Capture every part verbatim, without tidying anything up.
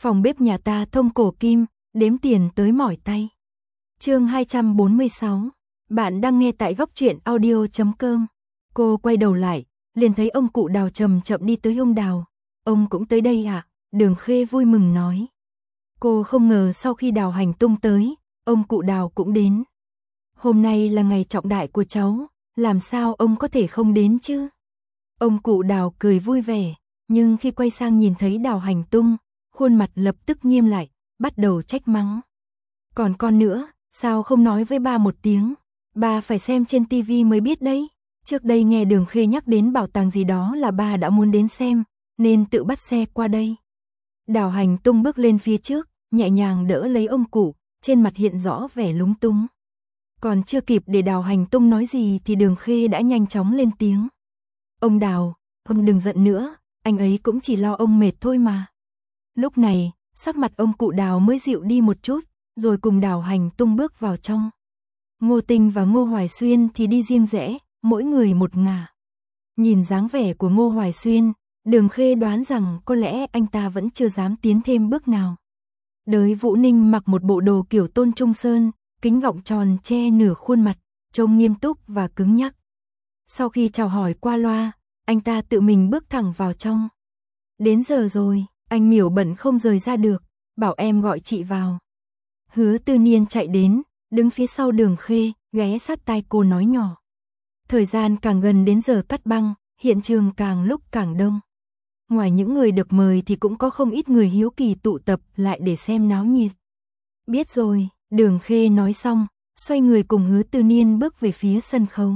Phòng bếp nhà ta thông cổ kim, đếm tiền tới mỏi tay. Chương hai trăm bốn mươi sáu. Bạn đang nghe tại góc truyện audio chấm com. Cô quay đầu lại, liền thấy ông cụ Đào chậm chậm đi tới ông Đào. Ông cũng tới đây à? Đường Khê vui mừng nói. Cô không ngờ sau khi Đào Hành Tung tới, ông cụ Đào cũng đến. Hôm nay là ngày trọng đại của cháu, làm sao ông có thể không đến chứ? Ông cụ Đào cười vui vẻ, nhưng khi quay sang nhìn thấy Đào Hành Tung, khuôn mặt lập tức nghiêm lại, bắt đầu trách mắng. Còn con nữa, sao không nói với ba một tiếng? Ba phải xem trên tivi mới biết đấy. Trước đây nghe Đường Khê nhắc đến bảo tàng gì đó là ba đã muốn đến xem, nên tự bắt xe qua đây. Đào Hành Tung bước lên phía trước, nhẹ nhàng đỡ lấy ông cụ, trên mặt hiện rõ vẻ lúng túng. Còn chưa kịp để Đào Hành Tung nói gì thì Đường Khê đã nhanh chóng lên tiếng. Ông Đào, ông đừng giận nữa, anh ấy cũng chỉ lo ông mệt thôi mà. Lúc này, sắc mặt ông cụ Đào mới dịu đi một chút, rồi cùng Đào Hành Tung bước vào trong. Ngô Tinh và Ngô Hoài Xuyên thì đi riêng rẽ, mỗi người một ngả. Nhìn dáng vẻ của Ngô Hoài Xuyên, Đường Khê đoán rằng có lẽ anh ta vẫn chưa dám tiến thêm bước nào. Đới Vũ Ninh mặc một bộ đồ kiểu Tôn Trung Sơn, kính gọng tròn che nửa khuôn mặt, trông nghiêm túc và cứng nhắc. Sau khi chào hỏi qua loa, anh ta tự mình bước thẳng vào trong. Đến giờ rồi, anh Miểu bận không rời ra được, bảo em gọi chị vào. Hứa Tư Niên chạy đến, đứng phía sau Đường Khê, ghé sát tai cô nói nhỏ. Thời gian càng gần đến giờ cắt băng, hiện trường càng lúc càng đông. Ngoài những người được mời thì cũng có không ít người hiếu kỳ tụ tập lại để xem náo nhiệt. Biết rồi, Đường Khê nói xong, xoay người cùng Hứa Tư Niên bước về phía sân khấu.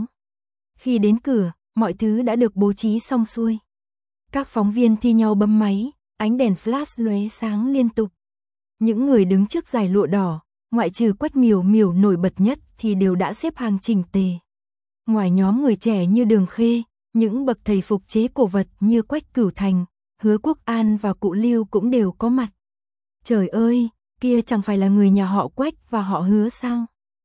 Khi đến cửa, mọi thứ đã được bố trí xong xuôi. Các phóng viên thi nhau bấm máy, ánh đèn flash lóe sáng liên tục. Những người đứng trước dải lụa đỏ, ngoại trừ Quách Miểu Miểu nổi bật nhất thì đều đã xếp hàng chỉnh tề. Ngoài nhóm người trẻ như Đường Khê, những bậc thầy phục chế cổ vật như Quách Cửu Thành, Hứa Quốc An và cụ Lưu cũng đều có mặt. Trời ơi, kia chẳng phải là người nhà họ Quách và họ Hứa sao?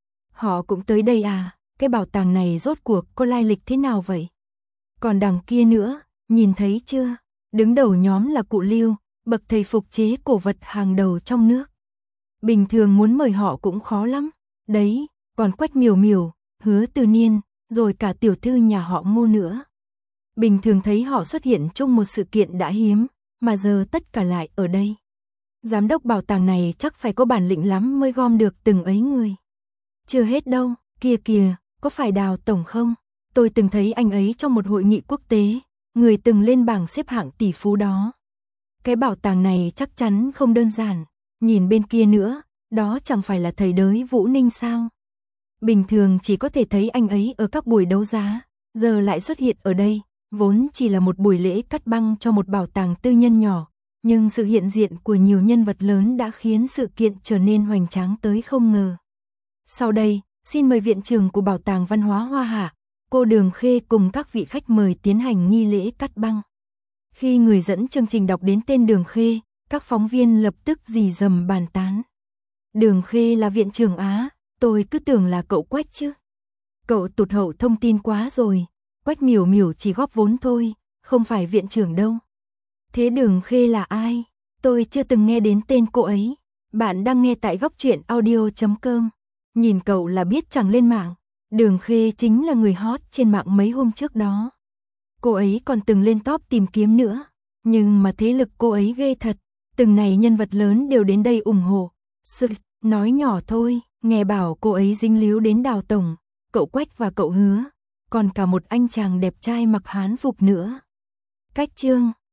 Họ cũng tới đây à? Cái bảo tàng này rốt cuộc có lai lịch thế nào vậy? Còn đằng kia nữa, nhìn thấy chưa? Đứng đầu nhóm là cụ Lưu, bậc thầy phục chế cổ vật hàng đầu trong nước. Bình thường muốn mời họ cũng khó lắm. Đấy, còn Quách Miểu Miểu, Hứa Tư Niên, rồi cả tiểu thư nhà họ Ngô nữa. Bình thường thấy họ xuất hiện trong một sự kiện đã hiếm, mà giờ tất cả lại ở đây. Giám đốc bảo tàng này chắc phải có bản lĩnh lắm mới gom được từng ấy người. Chưa hết đâu, kia kìa, có phải Đào Tổng không? Tôi từng thấy anh ấy trong một hội nghị quốc tế, người từng lên bảng xếp hạng tỷ phú đó. Cái bảo tàng này chắc chắn không đơn giản, nhìn bên kia nữa, đó chẳng phải là thầy Đới Vũ Ninh sao? Bình thường chỉ có thể thấy anh ấy ở các buổi đấu giá, giờ lại xuất hiện ở đây, vốn chỉ là một buổi lễ cắt băng cho một bảo tàng tư nhân nhỏ, nhưng sự hiện diện của nhiều nhân vật lớn đã khiến sự kiện trở nên hoành tráng tới không ngờ. Sau đây, xin mời viện trưởng của Bảo tàng Văn hóa Hoa Hạ, cô Đường Khê cùng các vị khách mời tiến hành nghi lễ cắt băng. Khi người dẫn chương trình đọc đến tên Đường Khê, các phóng viên lập tức rì rầm bàn tán. Đường Khê là viện trưởng Á, tôi cứ tưởng là cậu Quách chứ. Cậu tụt hậu thông tin quá rồi, Quách Miểu Miểu chỉ góp vốn thôi, không phải viện trưởng đâu. Thế Đường Khê là ai? Tôi chưa từng nghe đến tên cô ấy. Bạn đang nghe tại góc truyện audio chấm com. Nhìn cậu là biết chẳng lên mạng. Đường Khê chính là người hot trên mạng mấy hôm trước đó. Cô ấy còn từng lên top tìm kiếm nữa. Nhưng mà thế lực cô ấy ghê thật. Từng này nhân vật lớn đều đến đây ủng hộ. Sự, nói nhỏ thôi, nghe bảo cô ấy dính líu đến Đào Tổng, cậu Quách và cậu Hứa. Còn cả một anh chàng đẹp trai mặc hán phục nữa. Cách chương